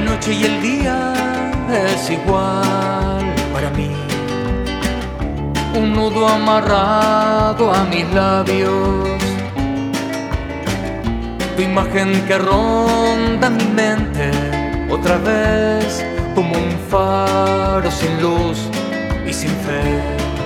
noche y el día es igual para mí. Un nudo amarrado a mis labios, tu imagen que ronda mi mente otra vez como un faro sin luz y sin fe.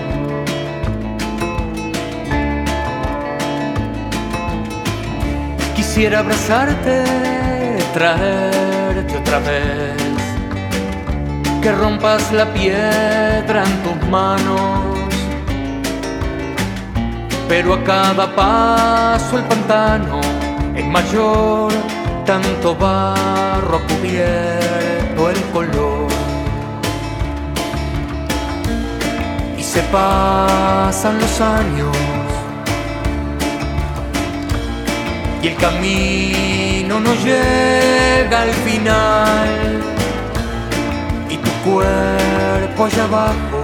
Quisiera abrazarte, traerte otra vez, que rompas la piedra en tus manos, pero a cada paso el pantano es mayor, tanto barro ha cubierto el color. Y se pasan los años y el camino no llega al final, y tu cuerpo allá abajo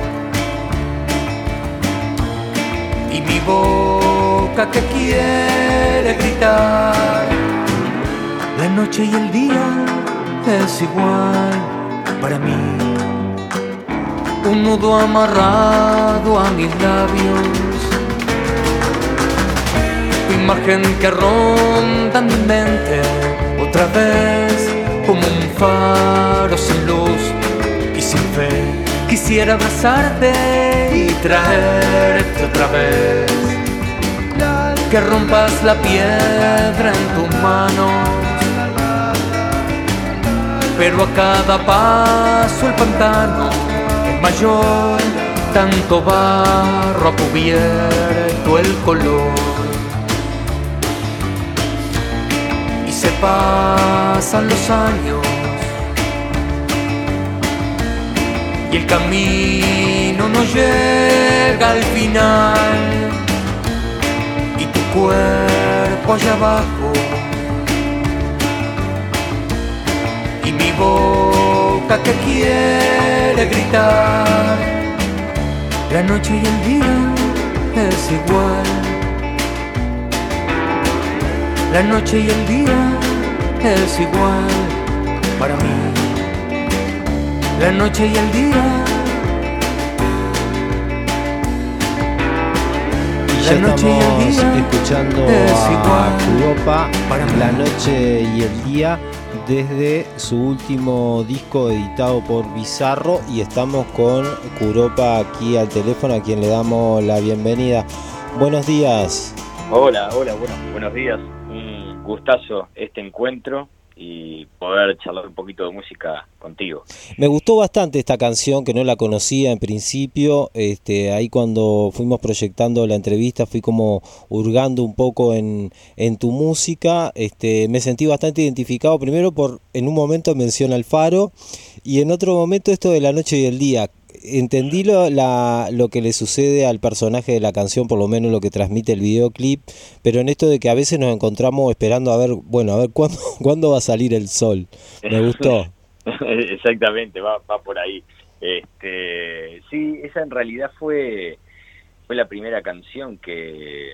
y mi boca que quiere gritar. La noche y el día es igual para mí. Un nudo amarrado a mis labios, tu imagen que ronda mi mente otra vez como un faro sin luz y sin fe. Quisiera abrazarte y traerte otra vez, que rompas la piedra en tus manos, pero a cada paso el pantano es mayor, tanto barro ha cubierto el color. Y se pasan los años y el camino no llega al final, y tu cuerpo allá abajo y mi boca que quiere gritar. La noche y el día es igual. La noche y el día es igual para mí. La noche y el día. Ya estamos escuchando a Kuropa, La noche y el día, desde su último disco editado por Bizarro, y estamos con Kuropa aquí al teléfono, a quien le damos la bienvenida. Buenos días. Hola, buenos días. Un gustazo este encuentro y poder charlar un poquito de música contigo. Me gustó bastante esta canción, que no la conocía en principio. Ahí cuando fuimos proyectando la entrevista fui como hurgando un poco en tu música. Me sentí bastante identificado, primero en un momento menciona el faro y en otro momento esto de la noche y el día. Entendí lo que le sucede al personaje de la canción, por lo menos lo que transmite el videoclip, pero en esto de que a veces nos encontramos esperando a ver cuándo va a salir el sol. Me gustó. Exactamente, va por ahí. Sí, esa en realidad fue la primera canción que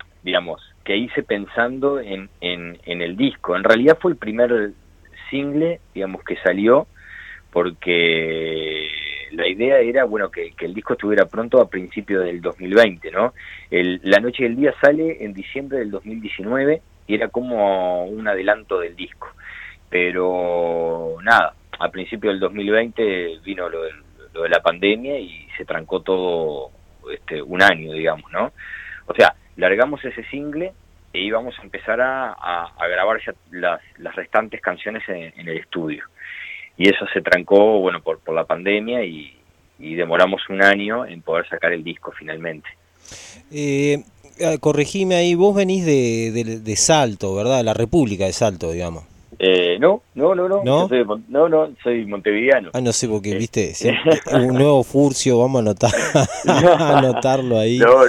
hice pensando en el disco. En realidad fue el primer single, que salió, porque la idea era, que el disco estuviera pronto a principios del 2020, ¿no? La noche y el día sale en diciembre del 2019 y era como un adelanto del disco. Pero nada, a principios del 2020 vino lo de la pandemia y se trancó todo un año, digamos, ¿no? O sea, largamos ese single e íbamos a empezar a grabar ya las restantes canciones en el estudio. Y eso se trancó, por la pandemia y demoramos un año en poder sacar el disco finalmente. Corregime ahí, vos venís de Salto, ¿verdad? La República de Salto, digamos. No. Soy montevideano. No sé, porque viste, un nuevo Furcio, vamos a anotarlo ahí. No.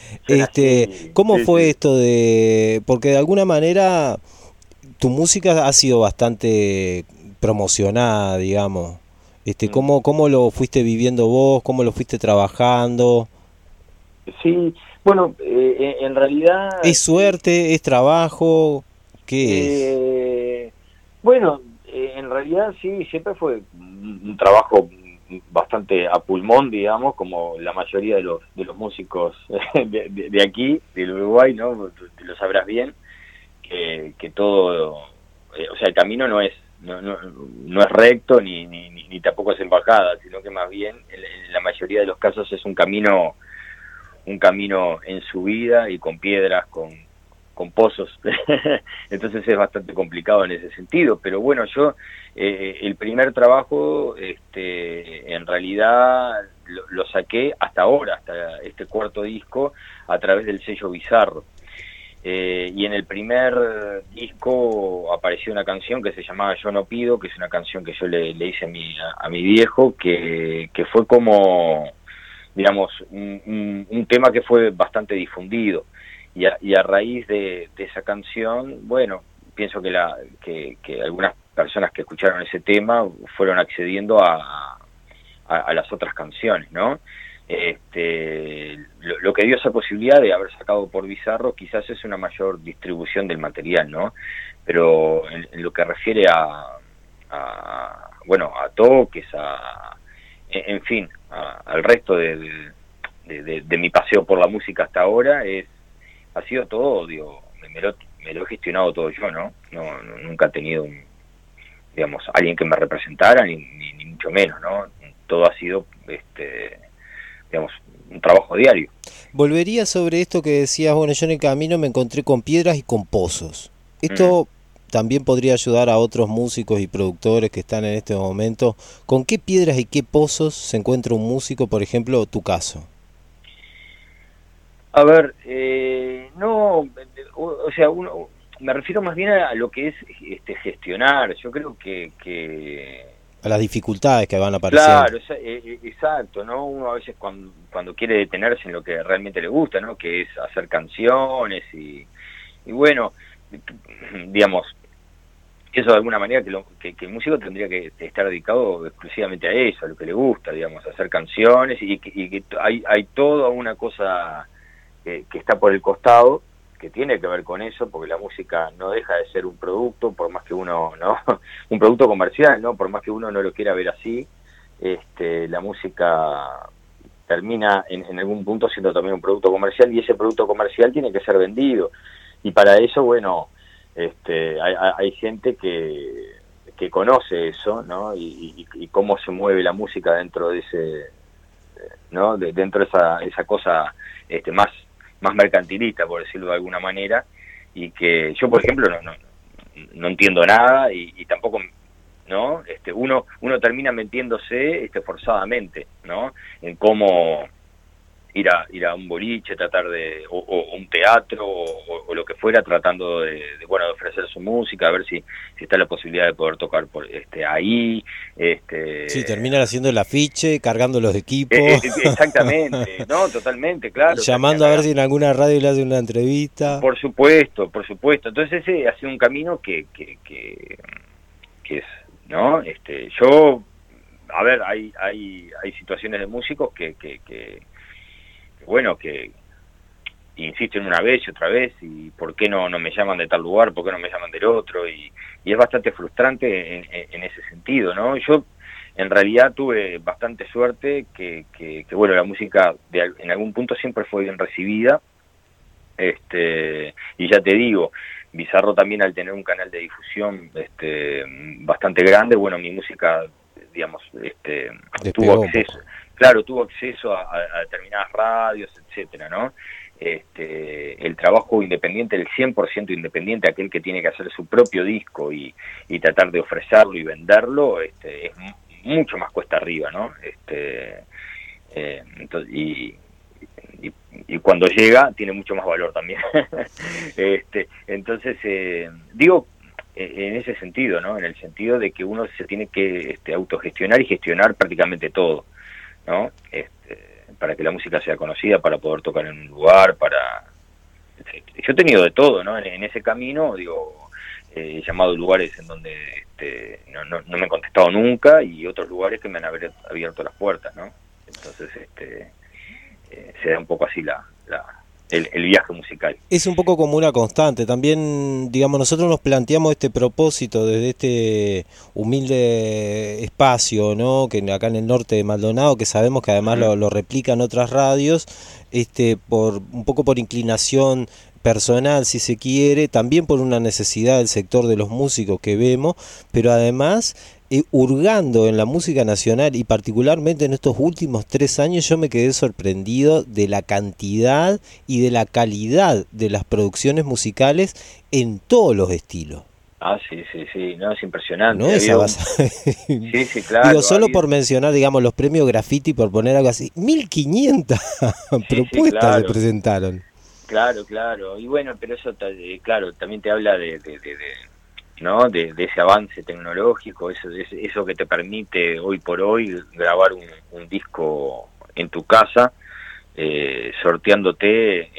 ¿Cómo fue esto de...? Porque de alguna manera tu música ha sido bastante promocionada, digamos. ¿Cómo lo fuiste viviendo vos? ¿Cómo lo fuiste trabajando? Sí, en realidad... ¿Es suerte? ¿Es trabajo? ¿Qué es? En realidad realidad sí, siempre fue un trabajo bastante a pulmón, digamos, como la mayoría de los músicos de aquí, del Uruguay, ¿no? Tú lo sabrás bien, que todo, o sea, el camino no es recto ni tampoco es embajada, sino que más bien en la mayoría de los casos es un camino en subida y con piedras, con pozos. Entonces es bastante complicado en ese sentido, pero bueno, yo el primer trabajo en realidad lo saqué hasta ahora, hasta este cuarto disco, a través del sello Bizarro. Y en el primer disco apareció una canción que se llamaba Yo no pido, que es una canción que yo le hice a mi viejo, que fue como, digamos, un tema que fue bastante difundido. Y a raíz de esa canción, bueno, pienso que algunas personas que escucharon ese tema fueron accediendo a las otras canciones, ¿no? Lo que dio esa posibilidad de haber sacado por Bizarro quizás es una mayor distribución del material, ¿no? Pero en lo que refiere a toques, en fin, al resto de mi paseo por la música hasta ahora, ha sido todo, digo, me lo he gestionado todo yo, ¿no? Nunca he tenido digamos, alguien que me representara, ni mucho menos, ¿no? Todo ha sido, digamos, un trabajo diario. Volvería sobre esto que decías, bueno, yo en el camino me encontré con piedras y con pozos. Esto también podría ayudar a otros músicos y productores que están en este momento. ¿Con qué piedras y qué pozos se encuentra un músico, por ejemplo, tu caso? A ver, no, o sea, me refiero más bien a lo que es gestionar. Yo creo que A las dificultades que van apareciendo. claro, exacto, ¿no? Uno a veces cuando quiere detenerse en lo que realmente le gusta, ¿no? Que es hacer canciones y bueno, digamos, eso de alguna manera que el músico tendría que estar dedicado exclusivamente a eso, a lo que le gusta, digamos, a hacer canciones y que hay toda una cosa que está por el costado, que tiene que ver con eso, porque la música no deja de ser un producto, por más que uno, ¿no? Un producto comercial, ¿no? Por más que uno no lo quiera ver así, la música termina en algún punto siendo también un producto comercial, y ese producto comercial tiene que ser vendido. Y para eso, bueno, hay gente que conoce eso, ¿no? Y cómo se mueve la música dentro de ese, ¿no? Dentro de esa cosa más mercantilista, por decirlo de alguna manera, y que yo, por ejemplo, no entiendo nada y tampoco, ¿no? Uno termina metiéndose forzadamente, ¿no? En cómo ir a un boliche, tratar o un teatro o lo que fuera, tratando de ofrecer su música, a ver si está la posibilidad de poder tocar por ahí. Sí, terminan haciendo el afiche, cargando los equipos. Exactamente, no, totalmente, claro. Llamando a ver si en alguna radio le hacen una entrevista. Por supuesto. Entonces ese ha sido un camino que es, ¿no? Yo, a ver, hay situaciones de músicos que bueno, que insisten una vez y otra vez, y ¿por qué no me llaman de tal lugar? ¿Por qué no me llaman del otro? Y es bastante frustrante en ese sentido, ¿no? Yo en realidad tuve bastante suerte que bueno, la música en algún punto siempre fue bien recibida, y ya te digo, Bizarro también, al tener un canal de difusión bastante grande, bueno, mi música, digamos, tuvo acceso. Claro, tuvo acceso a determinadas radios, etcétera, ¿no? El trabajo independiente, el 100% independiente, aquel que tiene que hacer su propio disco y tratar de ofrecerlo y venderlo, es mucho más cuesta arriba, ¿no? Entonces, y cuando llega tiene mucho más valor también. Entonces, digo, en ese sentido, ¿no? En el sentido de que uno se tiene que autogestionar y gestionar prácticamente todo, ¿no? Para que la música sea conocida, para poder tocar en un lugar, yo he tenido de todo, ¿no? En ese camino, digo, he llamado lugares en donde no me han contestado nunca, y otros lugares que me han abierto las puertas, ¿no? Entonces se da un poco así la el viaje musical. Es un poco como una constante. También, digamos, nosotros nos planteamos este propósito desde este humilde espacio, ¿no? Que acá en el norte de Maldonado, que sabemos que además lo replican otras radios, un poco por inclinación personal, si se quiere, también por una necesidad del sector de los músicos que vemos, pero además hurgando en la música nacional y particularmente en estos últimos 3 años yo me quedé sorprendido de la cantidad y de la calidad de las producciones musicales en todos los estilos. Ah, sí, no, es impresionante. No es Sí, claro. Digo, solo por mencionar, digamos, los premios Graffiti, por poner algo así, 1500 propuestas claro. se presentaron. Claro, y bueno, pero eso, claro, también te habla ¿no? de ese avance tecnológico, eso que te permite hoy por hoy grabar un disco en tu casa, sorteándote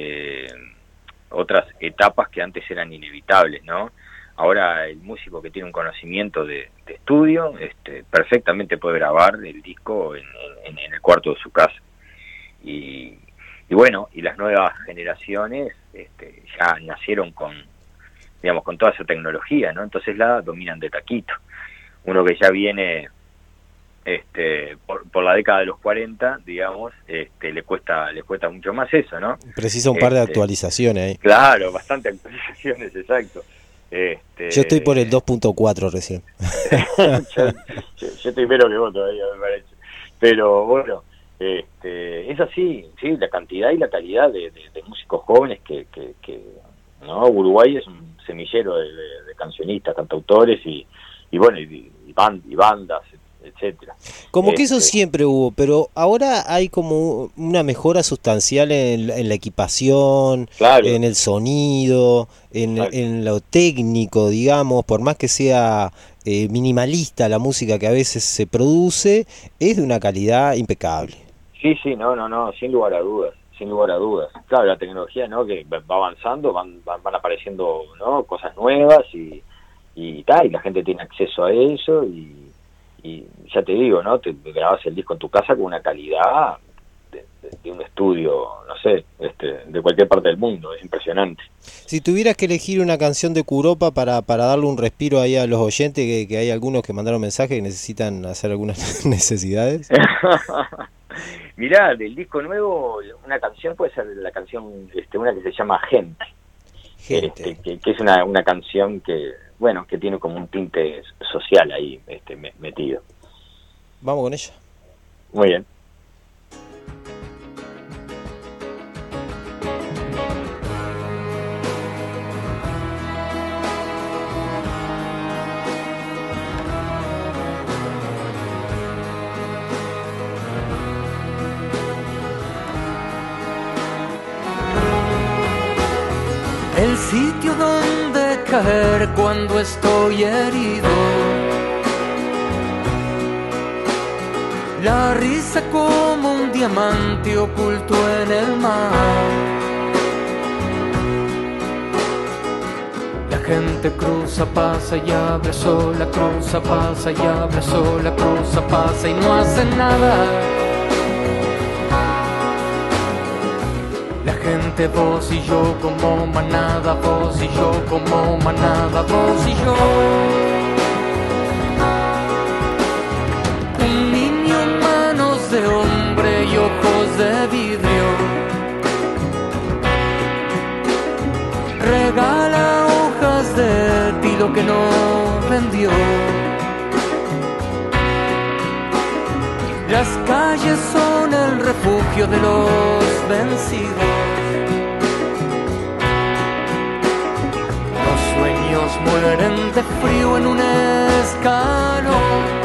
otras etapas que antes eran inevitables, ¿no? Ahora el músico que tiene un conocimiento de estudio, perfectamente puede grabar el disco en el cuarto de su casa. Y bueno, y las nuevas generaciones ya nacieron con toda esa tecnología, ¿no? Entonces la dominan de taquito. Uno que ya viene por la década de los 40, digamos, le cuesta mucho más eso, ¿no? Precisa un par de actualizaciones ahí. Claro, bastante actualizaciones, exacto. Yo estoy por el 2.4 recién. yo estoy menos que vos todavía, me parece. Pero bueno, es así, sí, la cantidad y la calidad de músicos jóvenes que ¿no? Uruguay es un semillero de cancionistas, cantautores y bandas, etcétera. Como que eso siempre hubo, pero ahora hay como una mejora sustancial en la equipación, claro, en el sonido, en lo técnico, digamos, por más que sea minimalista la música que a veces se produce, es de una calidad impecable. Sí, no, sin lugar a dudas. Claro, la tecnología, ¿no? Que va avanzando, van apareciendo, ¿no? Cosas nuevas y la gente tiene acceso a eso y ya te digo, ¿no? Te grabas el disco en tu casa con una calidad de un estudio, no sé, de cualquier parte del mundo, es impresionante. Si tuvieras que elegir una canción de Curopa para darle un respiro ahí a los oyentes, que hay algunos que mandaron mensajes que necesitan hacer algunas necesidades. Mirá, del disco nuevo, una canción puede ser la canción, una que se llama Gente. Que es una canción que tiene como un tinte social ahí metido. Vamos con ella. Muy bien. El sitio donde caer cuando estoy herido, la risa como un diamante oculto en el mar. La gente cruza, pasa y abre sola, cruza, pasa y abre sola, cruza, pasa y no hace nada. La gente, vos y yo como manada, vos y yo como manada, vos y yo. Un niño, manos de hombre y ojos de vidrio, regala hojas de tilo que no vendió. Las calles son el refugio de los vencidos. Los sueños mueren de frío en un escalón.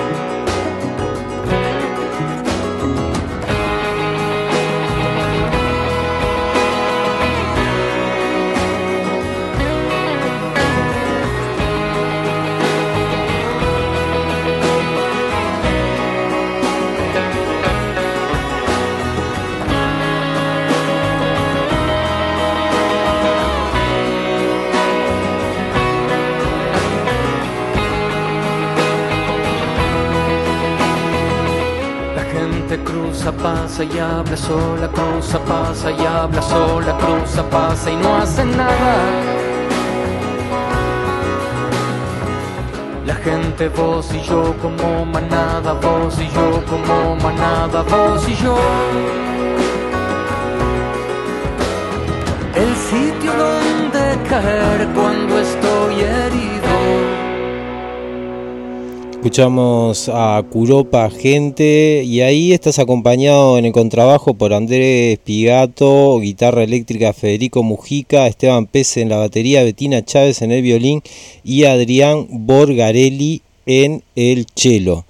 cruza, pasa y habla sola, cruza, pasa y habla sola, cruza, pasa y no hace nada. La gente, vos y yo como manada, vos y yo como manada, vos y yo. El sitio donde caer cuando estoy herido. Escuchamos a Curopa, Gente, y ahí estás acompañado en el contrabajo por Andrés Pigato, guitarra eléctrica Federico Mujica, Esteban Pese en la batería, Betina Chávez en el violín y Adrián Borgarelli en el cello.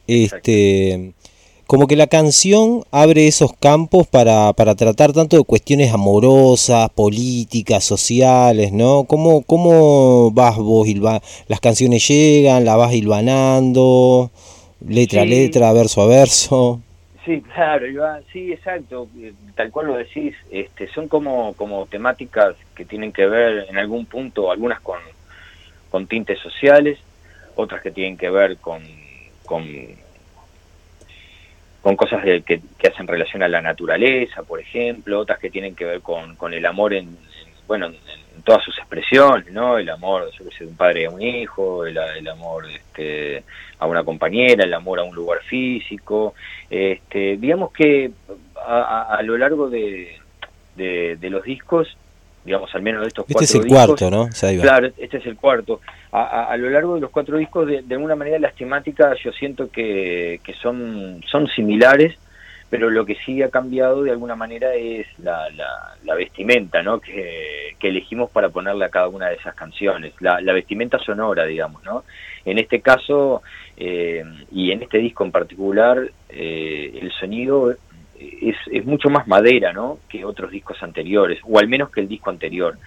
Como que la canción abre esos campos para tratar tanto de cuestiones amorosas, políticas, sociales, ¿no? ¿Cómo vas vos? ¿Las canciones llegan, la vas hilvanando, letra a letra, verso a verso? Sí, claro, sí, exacto, tal cual lo decís, son como temáticas que tienen que ver en algún punto, algunas con tintes sociales, otras que tienen que ver con cosas que hacen relación a la naturaleza, por ejemplo, otras que tienen que ver con el amor en todas sus expresiones, ¿no? El amor, yo que sé, de un padre a un hijo, el amor a una compañera, el amor a un lugar físico. Digamos que a lo largo de los discos, digamos, al menos de estos 4 discos... Este es el cuarto, ¿no? O sea, ahí va. Claro, este es el cuarto. A lo largo de los 4 discos, de alguna manera las temáticas yo siento que son similares, pero lo que sí ha cambiado de alguna manera es la vestimenta, ¿no? que elegimos para ponerle a cada una de esas canciones, la vestimenta sonora, digamos, ¿no? En este caso, y en este disco en particular, el sonido es mucho más madera, ¿no? Que otros discos anteriores, o al menos que el disco anterior.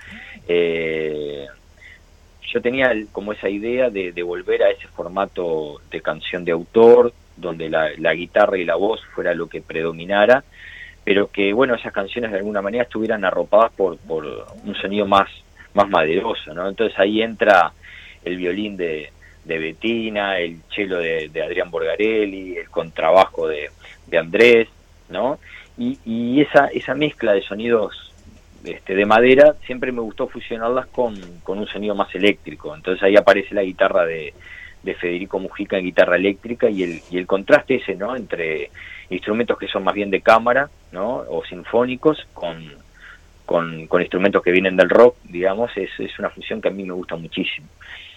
Yo tenía como esa idea de volver a ese formato de canción de autor, donde la guitarra y la voz fuera lo que predominara, pero que, bueno, esas canciones de alguna manera estuvieran arropadas por un sonido más maderoso, ¿no? Entonces ahí entra el violín de Betina, el cello de Adrián Borgarelli, el contrabajo de Andrés, ¿no? Y esa mezcla de sonidos de madera, siempre me gustó fusionarlas con un sonido más eléctrico. Entonces ahí aparece la guitarra de Federico Mujica en guitarra eléctrica y el contraste ese, ¿no? Entre instrumentos que son más bien de cámara, ¿no? O sinfónicos con instrumentos que vienen del rock, digamos, es una fusión que a mí me gusta muchísimo.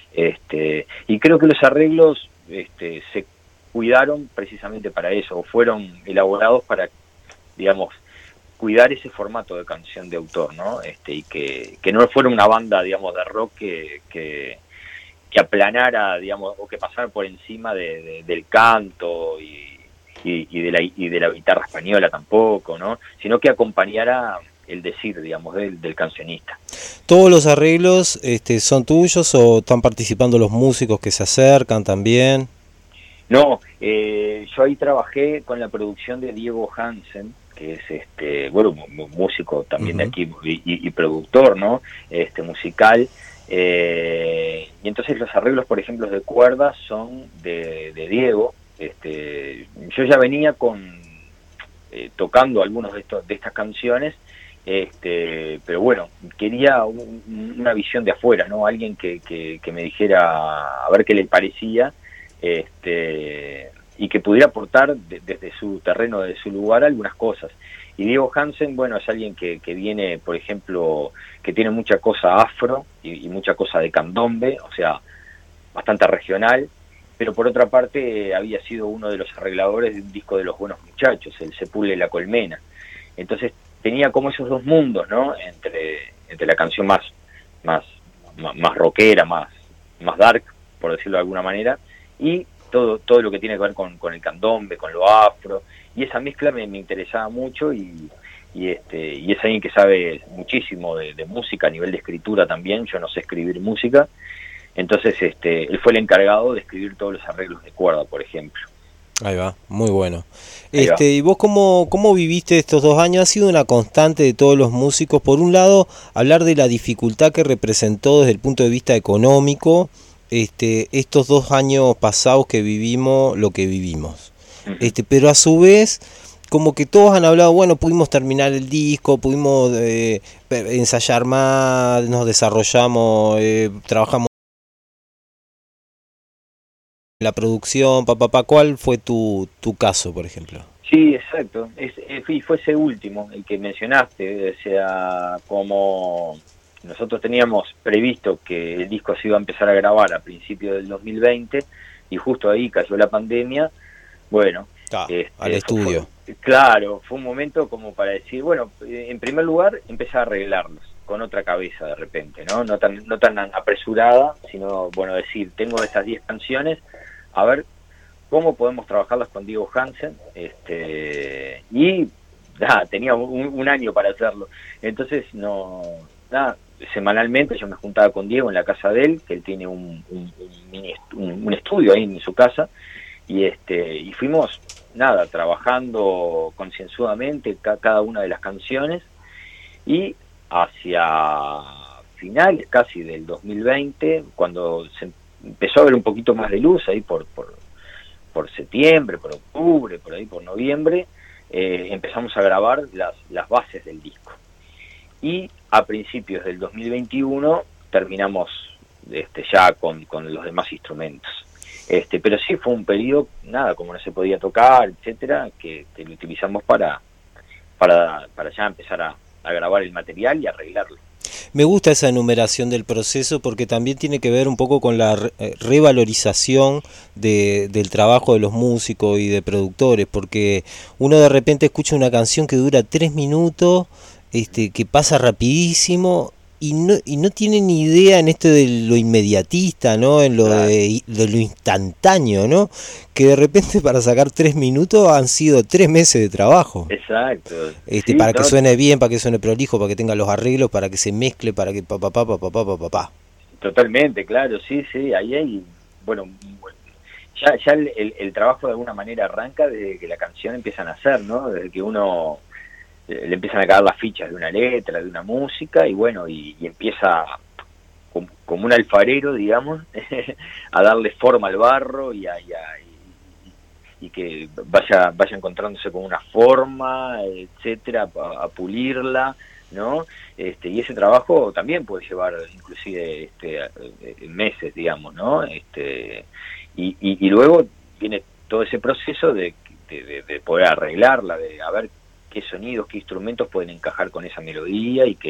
Y creo que los arreglos se cuidaron precisamente para eso, o fueron elaborados para, digamos, cuidar ese formato de canción de autor, ¿no? Y que no fuera una banda, digamos, de rock que aplanara, digamos, o que pasara por encima del canto y de la guitarra española tampoco, ¿no? Sino que acompañara el decir, digamos, del cancionista. ¿Todos los arreglos son tuyos o están participando los músicos que se acercan también? No, yo ahí trabajé con la producción de Diego Hansen, que es músico también de aquí y productor, ¿no? Musical. Y entonces los arreglos, por ejemplo, de cuerdas son de Diego. Yo ya venía tocando algunos de estas canciones, pero bueno, quería una visión de afuera, ¿no? Alguien que me dijera a ver qué le parecía, y que pudiera aportar desde su terreno, desde su lugar, algunas cosas. Y Diego Hansen, bueno, es alguien que viene, por ejemplo, que tiene mucha cosa afro y mucha cosa de candombe, o sea, bastante regional, pero por otra parte había sido uno de los arregladores de un disco de Los Buenos Muchachos, el Sepulcro y la Colmena. Entonces tenía como esos dos mundos, ¿no? Entre la canción más rockera, más dark, por decirlo de alguna manera, y todo lo que tiene que ver con el candombe, con lo afro, y esa mezcla me interesaba mucho y es alguien que sabe muchísimo de música, a nivel de escritura también. Yo no sé escribir música, entonces él fue el encargado de escribir todos los arreglos de cuerda, por ejemplo. Ahí va, muy bueno. ¿Y vos cómo viviste estos 2 años? Ha sido una constante de todos los músicos, por un lado, hablar de la dificultad que representó desde el punto de vista económico, estos 2 años pasados que vivimos lo que vivimos. Pero a su vez como que todos han hablado, bueno, pudimos terminar el disco, pudimos ensayar más, nos desarrollamos, trabajamos en la producción, ¿Cuál fue tu caso, por ejemplo? Sí, exacto. Fue ese último, el que mencionaste. O sea, como nosotros teníamos previsto que el disco se iba a empezar a grabar a principios del 2020 y justo ahí cayó la pandemia, bueno, al estudio. Claro, fue un momento como para decir, bueno, en primer lugar, empezar a arreglarlos con otra cabeza de repente, ¿no? No tan apresurada, sino, bueno, decir, tengo estas 10 canciones, a ver cómo podemos trabajarlas con Diego Hansen, y tenía un año para hacerlo. Entonces, semanalmente yo me juntaba con Diego en la casa de él, que él tiene un estudio ahí en su casa, y fuimos, trabajando concienzudamente cada una de las canciones, y hacia finales casi del 2020, cuando se empezó a ver un poquito más de luz ahí por septiembre, por octubre, por ahí por noviembre, empezamos a grabar las bases del disco. Y a principios del 2021 terminamos ya con los demás instrumentos. Pero sí fue un periodo, como no se podía tocar, etcétera, que lo utilizamos para ya empezar a grabar el material y arreglarlo. Me gusta esa enumeración del proceso porque también tiene que ver un poco con la revalorización del trabajo de los músicos y de productores, porque uno de repente escucha una canción que dura 3 minutos, que pasa rapidísimo y no tiene ni idea en esto de lo inmediatista, ¿no? En lo de lo instantáneo, ¿no? Que de repente para sacar 3 minutos han sido 3 meses de trabajo. Exacto. Sí, para que suene bien, para que suene prolijo, para que tenga los arreglos, para que se mezcle, para que papá. Totalmente, claro, sí, ahí hay, bueno, ya el trabajo de alguna manera arranca desde que la canción empieza a nacer, ¿no? Desde que uno le empiezan a caer las fichas de una letra, de una música, y bueno, y empieza como un alfarero, digamos, a darle forma al barro y que vaya encontrándose con una forma, etcétera, a pulirla, ¿no? Y ese trabajo también puede llevar inclusive meses, digamos, ¿no? Y luego viene todo ese proceso de poder arreglarla, de a ver qué sonidos, qué instrumentos pueden encajar con esa melodía y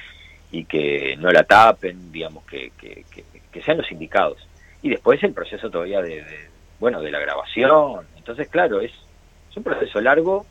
que no la tapen, digamos, que sean los indicados. Y después el proceso todavía de la grabación. Entonces, claro, es un proceso largo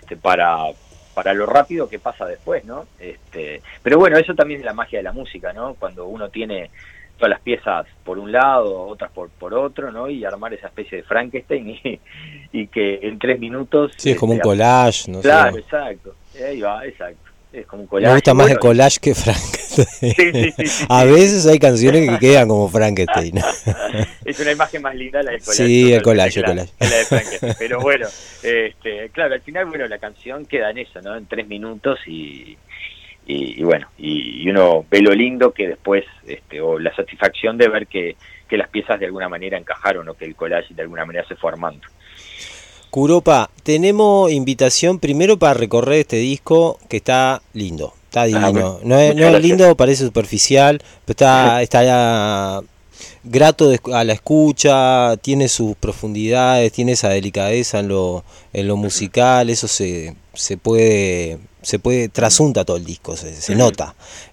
para lo rápido que pasa después, ¿no? Pero bueno, eso también es la magia de la música, ¿no? Cuando uno tiene todas las piezas por un lado, otras por otro, ¿no? Y armar esa especie de Frankenstein y que en 3 minutos... Sí, es como un collage, ¿no? Claro, exacto. Ahí va, exacto. Es como un collage. Me gusta más el collage que Frankenstein. Sí. A veces hay canciones que quedan como Frankenstein. Es una imagen más linda la del collage. Sí, el collage. La de Frankenstein. Pero bueno, claro, al final, bueno, la canción queda en eso, ¿no? En 3 minutos y bueno, y uno ve lo lindo que después, o la satisfacción de ver que las piezas de alguna manera encajaron o que el collage de alguna manera se fue armando. Curopa, tenemos invitación primero para recorrer este disco que está lindo, está divino. No es lindo, parece superficial, pero está grato a la escucha, tiene sus profundidades, tiene esa delicadeza en lo musical, eso se puede trasunta todo el disco, se nota.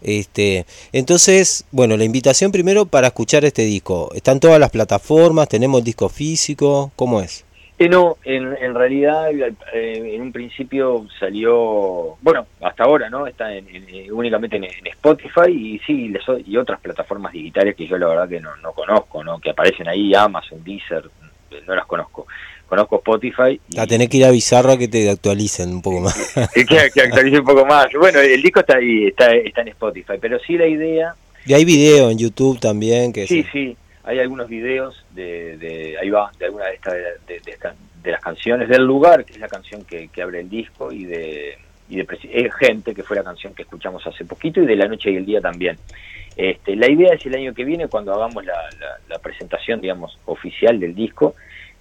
Entonces, bueno, la invitación primero para escuchar este disco. ¿Están todas las plataformas? ¿Tenemos el disco físico? ¿Cómo es? No, en realidad en un principio salió, bueno, hasta ahora, ¿no? Está únicamente en Spotify y sí, y otras plataformas digitales que yo la verdad que no conozco, ¿no? Que aparecen ahí, Amazon, Deezer, no las conozco. Conozco Spotify. Tenés que ir a Bizarra que te actualicen un poco más. Que actualicen un poco más. Bueno, el disco está ahí, está en Spotify, pero sí la idea... Y hay video en YouTube también. Sí. Hay algunos videos ahí va, de alguna de las canciones del lugar, que es la canción que abre el disco, y de Gente, que fue la canción que escuchamos hace poquito, y de La Noche y el Día también. La idea es el año que viene, cuando hagamos la presentación, digamos, oficial del disco,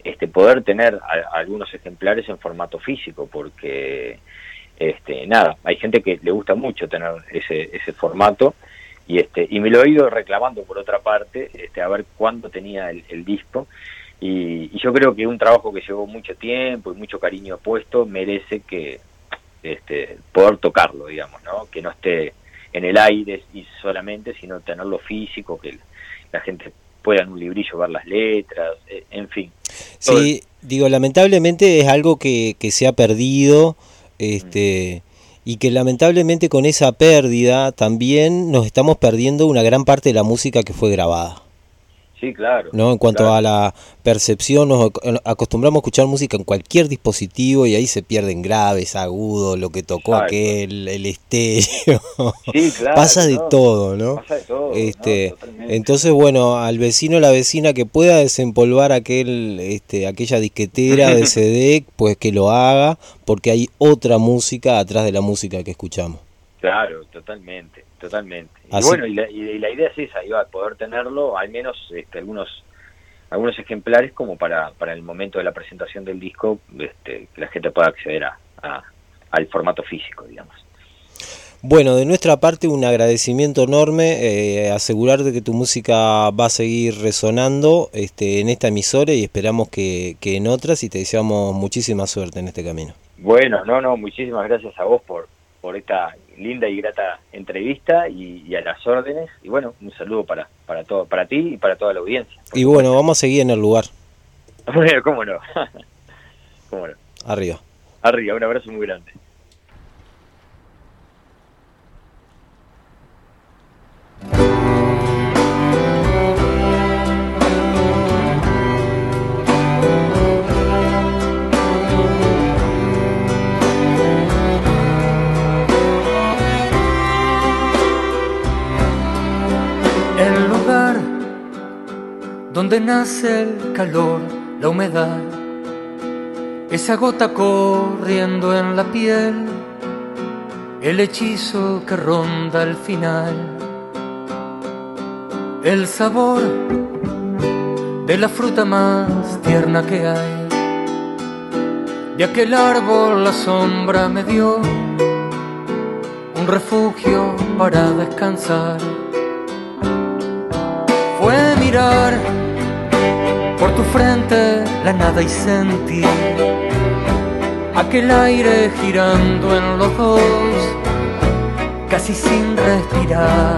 poder tener algunos ejemplares en formato físico, porque nada, hay gente que le gusta mucho tener ese formato, y me lo he ido reclamando por otra parte, a ver cuándo tenía el disco, y yo creo que un trabajo que llevó mucho tiempo y mucho cariño puesto merece que poder tocarlo, digamos, ¿no? Que no esté en el aire y solamente, sino tenerlo físico, que la gente pueda en un librillo ver las letras, en fin. Sí, digo, lamentablemente es algo que se ha perdido, y que lamentablemente con esa pérdida también nos estamos perdiendo una gran parte de la música que fue grabada. Sí, claro. ¿No? En cuanto a la percepción, nos acostumbramos a escuchar música en cualquier dispositivo y ahí se pierden graves, agudos, lo que tocó Exacto. aquel, el estéreo. Sí, claro, pasa de todo, ¿no? Pasa de todo, ¿no? Entonces, bueno, al vecino o la vecina que pueda desempolvar aquella disquetera de CD, pues que lo haga, porque hay otra música atrás de la música que escuchamos. Claro, totalmente. Y Así. bueno, y la idea es esa, iba a poder tenerlo, al menos algunos ejemplares, como para el momento de la presentación del disco, que la gente pueda acceder al formato físico, digamos. Bueno, de nuestra parte un agradecimiento enorme, asegurar de que tu música va a seguir resonando en esta emisora, y esperamos que en otras, y te deseamos muchísima suerte en este camino. Bueno, muchísimas gracias a vos por esta linda y grata entrevista, y a las órdenes, y bueno, un saludo para ti y para toda la audiencia. Y bueno, vamos a seguir en el lugar. Bueno, cómo no. Cómo no. Arriba, un abrazo muy grande. El lugar donde nace el calor, la humedad, esa gota corriendo en la piel, el hechizo que ronda al final, el sabor de la fruta más tierna que hay, de aquel árbol la sombra me dio, un refugio para descansar. Fue mirar por tu frente la nada y sentir aquel aire girando en los dos, casi sin respirar.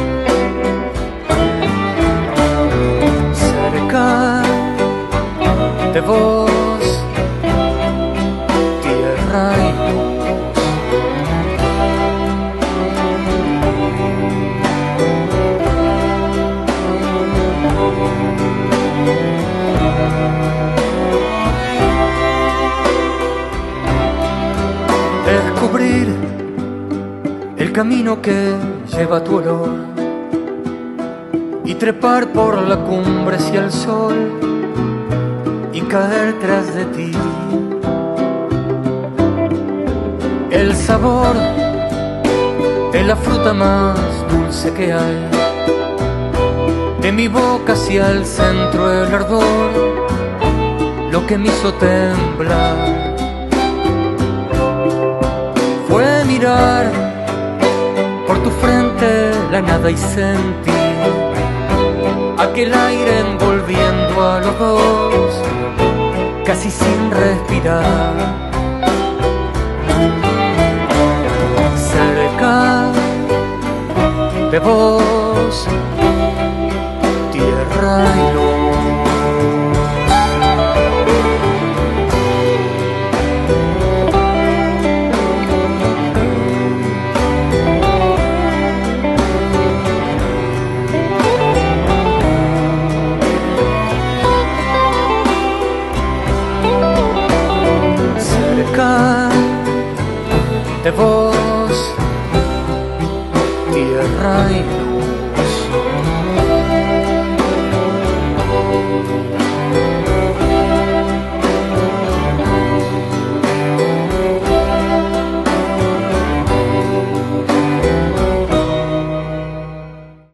Cerca de vos, tierra y luz. Descubrir el camino que lleva tu olor y trepar por la cumbre hacia el sol y caer tras de ti. El sabor de la fruta más dulce que hay, de mi boca hacia el centro el ardor, lo que me hizo temblar. Fue mirar por tu frente la nada y sentir aquel aire envolviendo a los dos, casi sin respirar. Cerca de vos,